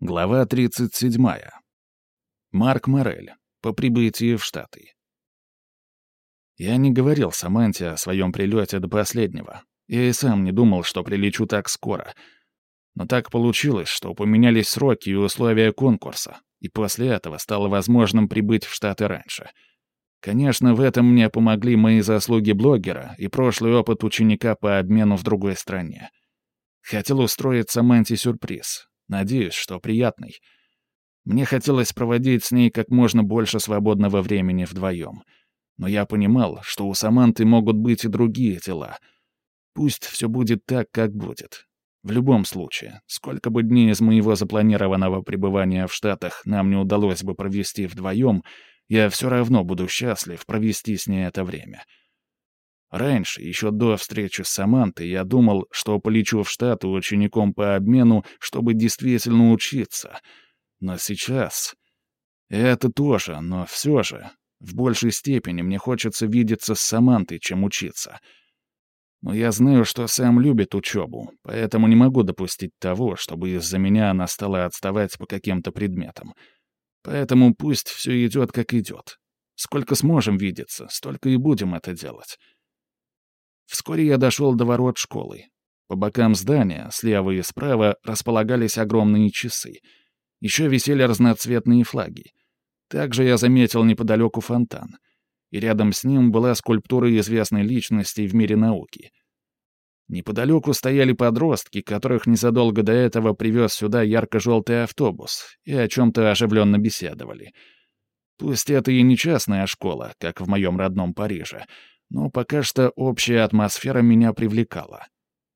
Глава 37. Марк Морель. По прибытии в Штаты. Я не говорил Саманте о своем прилете до последнего. Я и сам не думал, что прилечу так скоро. Но так получилось, что поменялись сроки и условия конкурса, и после этого стало возможным прибыть в Штаты раньше. Конечно, в этом мне помогли мои заслуги блогера и прошлый опыт ученика по обмену в другой стране. Хотел устроить Саманте сюрприз. Надеюсь, что приятный. Мне хотелось проводить с ней как можно больше свободного времени вдвоем. Но я понимал, что у Саманты могут быть и другие дела. Пусть все будет так, как будет. В любом случае, сколько бы дней из моего запланированного пребывания в Штатах нам не удалось бы провести вдвоем, я все равно буду счастлив провести с ней это время. Раньше, еще до встречи с Самантой, я думал, что полечу в Штаты учеником по обмену, чтобы действительно учиться. Но сейчас... Это тоже, но все же, в большей степени мне хочется видеться с Самантой, чем учиться. Но я знаю, что Сэм любит учебу, поэтому не могу допустить того, чтобы из-за меня она стала отставать по каким-то предметам. Поэтому пусть все идет, как идет. Сколько сможем видеться, столько и будем это делать. Вскоре я дошел до ворот школы. По бокам здания, слева и справа, располагались огромные часы. Еще висели разноцветные флаги. Также я заметил неподалеку фонтан. И рядом с ним была скульптура известной личности в мире науки. Неподалеку стояли подростки, которых незадолго до этого привез сюда ярко-желтый автобус, и о чем-то оживленно беседовали. Пусть это и не частная школа, как в моем родном Париже, но пока что общая атмосфера меня привлекала.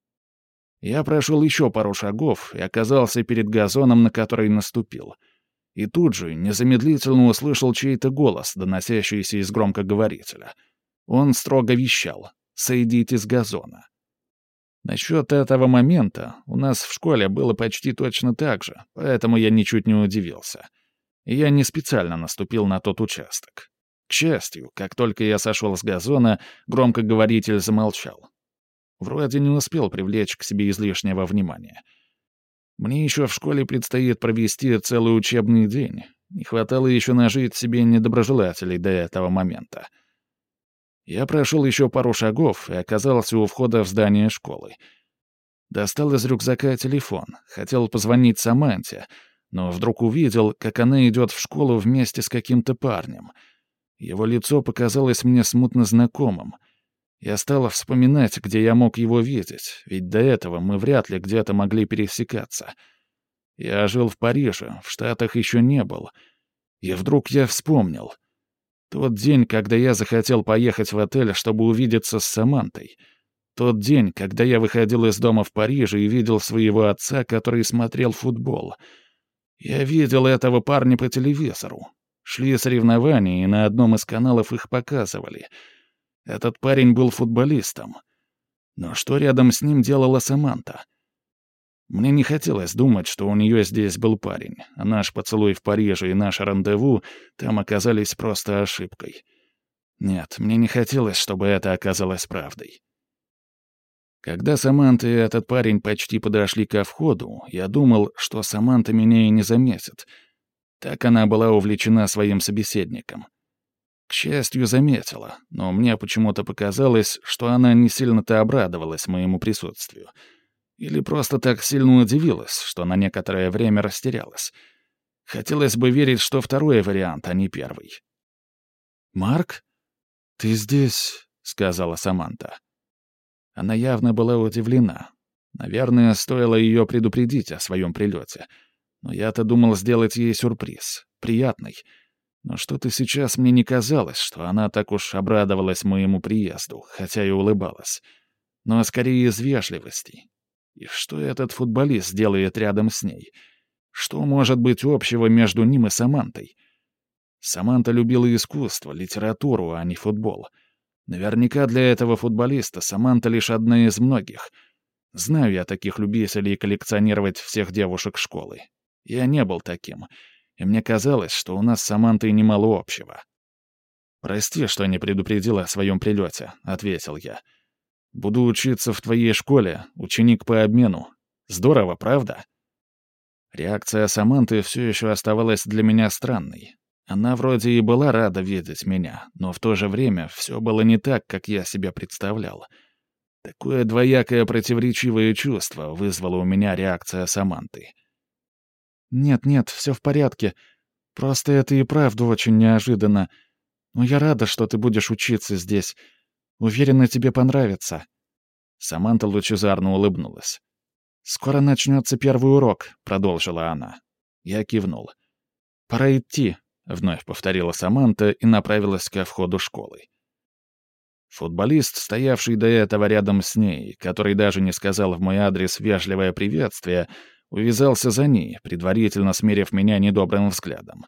Я прошел еще пару шагов и оказался перед газоном, на который наступил. И тут же незамедлительно услышал чей-то голос, доносящийся из громкоговорителя. Он строго вещал: «Сойдите с газона». Насчет этого момента у нас в школе было почти точно так же, поэтому я ничуть не удивился. Я не специально наступил на тот участок. К счастью, как только я сошел с газона, громкоговоритель замолчал. Вроде не успел привлечь к себе излишнего внимания. Мне еще в школе предстоит провести целый учебный день. Не хватало еще нажить себе недоброжелателей до этого момента. Я прошел еще пару шагов и оказался у входа в здание школы. Достал из рюкзака телефон, хотел позвонить Саманте, но вдруг увидел, как она идет в школу вместе с каким-то парнем. Его лицо показалось мне смутно знакомым. Я стал вспоминать, где я мог его видеть, ведь до этого мы вряд ли где-то могли пересекаться. Я жил в Париже, в Штатах еще не был. И вдруг я вспомнил. Тот день, когда я захотел поехать в отель, чтобы увидеться с Самантой. Тот день, когда я выходил из дома в Париже и видел своего отца, который смотрел футбол. Я видел этого парня по телевизору. Шли соревнования, и на одном из каналов их показывали. Этот парень был футболистом. Но что рядом с ним делала Саманта? Мне не хотелось думать, что у нее здесь был парень, а наш поцелуй в Париже и наше рандеву там оказались просто ошибкой. Нет, мне не хотелось, чтобы это оказалось правдой. Когда Саманта и этот парень почти подошли ко входу, я думал, что Саманта меня и не заметит. Так она была увлечена своим собеседником. К счастью, заметила, но мне почему-то показалось, что она не сильно-то обрадовалась моему присутствию. Или просто так сильно удивилась, что на некоторое время растерялась. Хотелось бы верить, что второй вариант, а не первый. «Марк, ты здесь?» — сказала Саманта. Она явно была удивлена. Наверное, стоило ее предупредить о своем прилете. Но я-то думал сделать ей сюрприз. Приятный. Но что-то сейчас мне не казалось, что она так уж обрадовалась моему приезду, хотя и улыбалась. Но скорее из вежливости. И что этот футболист делает рядом с ней? Что может быть общего между ним и Самантой? Саманта любила искусство, литературу, а не футбол. Наверняка для этого футболиста Саманта лишь одна из многих. Знаю я таких любителей коллекционировать всех девушек школы. Я не был таким, и мне казалось, что у нас с Самантой немало общего. «Прости, что не предупредил о своем прилете», — ответил я. «Буду учиться в твоей школе, ученик по обмену. Здорово, правда?» Реакция Саманты все еще оставалась для меня странной. Она вроде и была рада видеть меня, но в то же время все было не так, как я себе представлял. Такое двоякое противоречивое чувство вызвала у меня реакция Саманты. «Нет, все в порядке. Просто это и правда очень неожиданно. Но я рада, что ты будешь учиться здесь. Уверена, тебе понравится». Саманта лучезарно улыбнулась. «Скоро начнется первый урок», — продолжила она. Я кивнул. «Пора идти», — вновь повторила Саманта и направилась ко входу школы. Футболист, стоявший до этого рядом с ней, который даже не сказал в мой адрес вежливое приветствие, увязался за ней, предварительно смерив меня недобрым взглядом.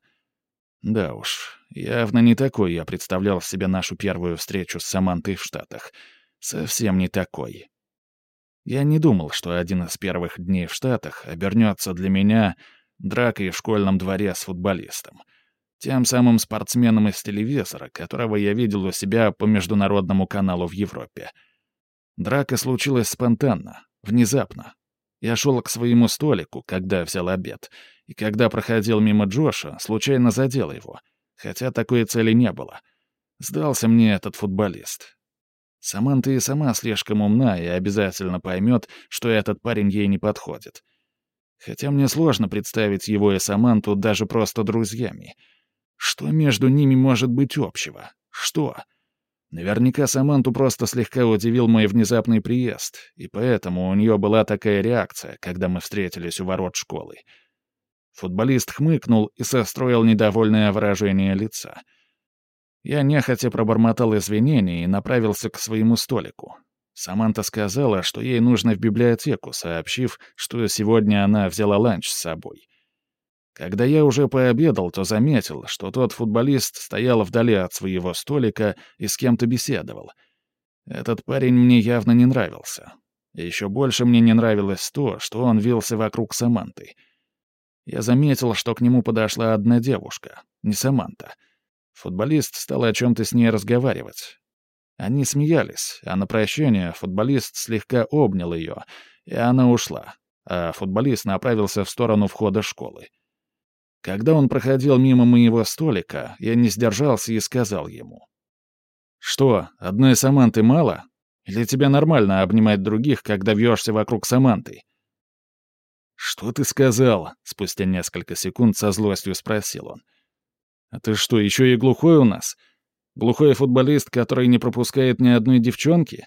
Да уж, явно не такой я представлял себе нашу первую встречу с Самантой в Штатах. Совсем не такой. Я не думал, что один из первых дней в Штатах обернется для меня дракой в школьном дворе с футболистом. Тем самым спортсменом из телевизора, которого я видел у себя по международному каналу в Европе. Драка случилась спонтанно, внезапно. Я шел к своему столику, когда взял обед, и когда проходил мимо Джоша, случайно задел его, хотя такой цели не было. Сдался мне этот футболист. Саманта и сама слишком умна и обязательно поймет, что этот парень ей не подходит. Хотя мне сложно представить его и Саманту даже просто друзьями. Что между ними может быть общего? Что? Наверняка Саманту просто слегка удивил мой внезапный приезд, и поэтому у нее была такая реакция, когда мы встретились у ворот школы. Футболист хмыкнул и состроил недовольное выражение лица. Я нехотя пробормотал извинения и направился к своему столику. Саманта сказала, что ей нужно в библиотеку, сообщив, что сегодня она взяла ланч с собой. Когда я уже пообедал, то заметил, что тот футболист стоял вдали от своего столика и с кем-то беседовал. Этот парень мне явно не нравился. И еще больше мне не нравилось то, что он вился вокруг Саманты. Я заметил, что к нему подошла одна девушка, не Саманта. Футболист стал о чем-то с ней разговаривать. Они смеялись, а на прощание футболист слегка обнял ее, и она ушла, а футболист направился в сторону входа школы. Когда он проходил мимо моего столика, я не сдержался и сказал ему: «Что, одной Саманты мало? Или тебе нормально обнимать других, когда вьешься вокруг Саманты?» «Что ты сказал?» — спустя несколько секунд со злостью спросил он. «А ты что, еще и глухой у нас? Глухой футболист, который не пропускает ни одной девчонки?»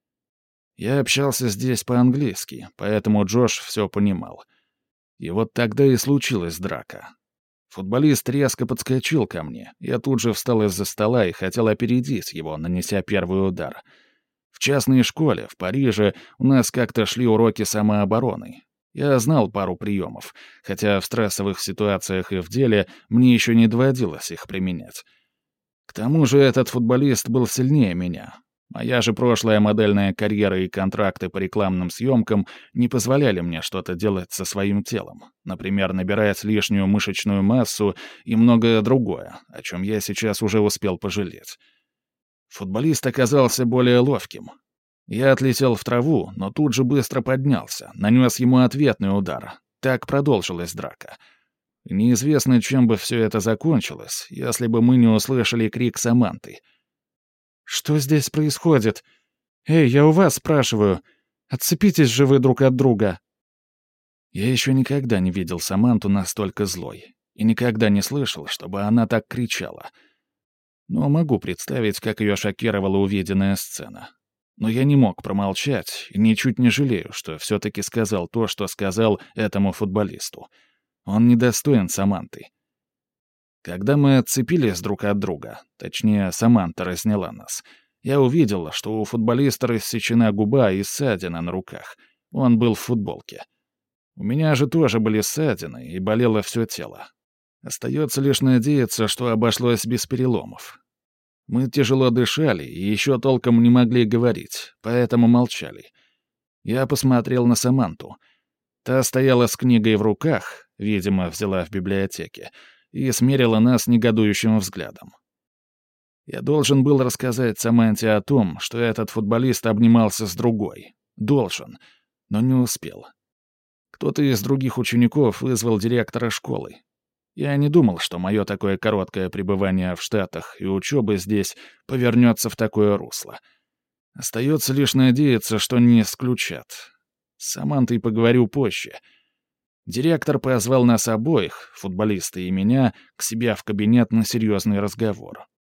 Я общался здесь по-английски, поэтому Джош все понимал. И вот тогда и случилась драка. Футболист резко подскочил ко мне. Я тут же встал из-за стола и хотел опередить его, нанеся первый удар. В частной школе, в Париже, у нас как-то шли уроки самообороны. Я знал пару приемов, хотя в стрессовых ситуациях и в деле мне еще не доводилось их применять. К тому же этот футболист был сильнее меня. Моя же прошлая модельная карьера и контракты по рекламным съемкам не позволяли мне что-то делать со своим телом. Например, набирать лишнюю мышечную массу и многое другое, о чем я сейчас уже успел пожалеть. Футболист оказался более ловким. Я отлетел в траву, но тут же быстро поднялся, нанес ему ответный удар. Так продолжилась драка. Неизвестно, чем бы все это закончилось, если бы мы не услышали крик Саманты. «Что здесь происходит? Эй, я у вас спрашиваю. Отцепитесь же вы друг от друга». Я еще никогда не видел Саманту настолько злой и никогда не слышал, чтобы она так кричала. Но могу представить, как ее шокировала увиденная сцена. Но я не мог промолчать и ничуть не жалею, что все-таки сказал то, что сказал этому футболисту. Он недостоин Саманты. Когда мы отцепились друг от друга, точнее, Саманта разняла нас, я увидел, что у футболиста рассечена губа и ссадина на руках. Он был в футболке. У меня же тоже были ссадины, и болело все тело. Остается лишь надеяться, что обошлось без переломов. Мы тяжело дышали и еще толком не могли говорить, поэтому молчали. Я посмотрел на Саманту. Та стояла с книгой в руках, видимо, взяла в библиотеке, и смерила нас негодующим взглядом. Я должен был рассказать Саманте о том, что этот футболист обнимался с другой. Должен, но не успел. Кто-то из других учеников вызвал директора школы. Я не думал, что мое такое короткое пребывание в Штатах и учеба здесь повернется в такое русло. Остается лишь надеяться, что не исключат. С Самантой поговорю позже. Директор позвал нас обоих, футболиста и меня, к себе в кабинет на серьезный разговор.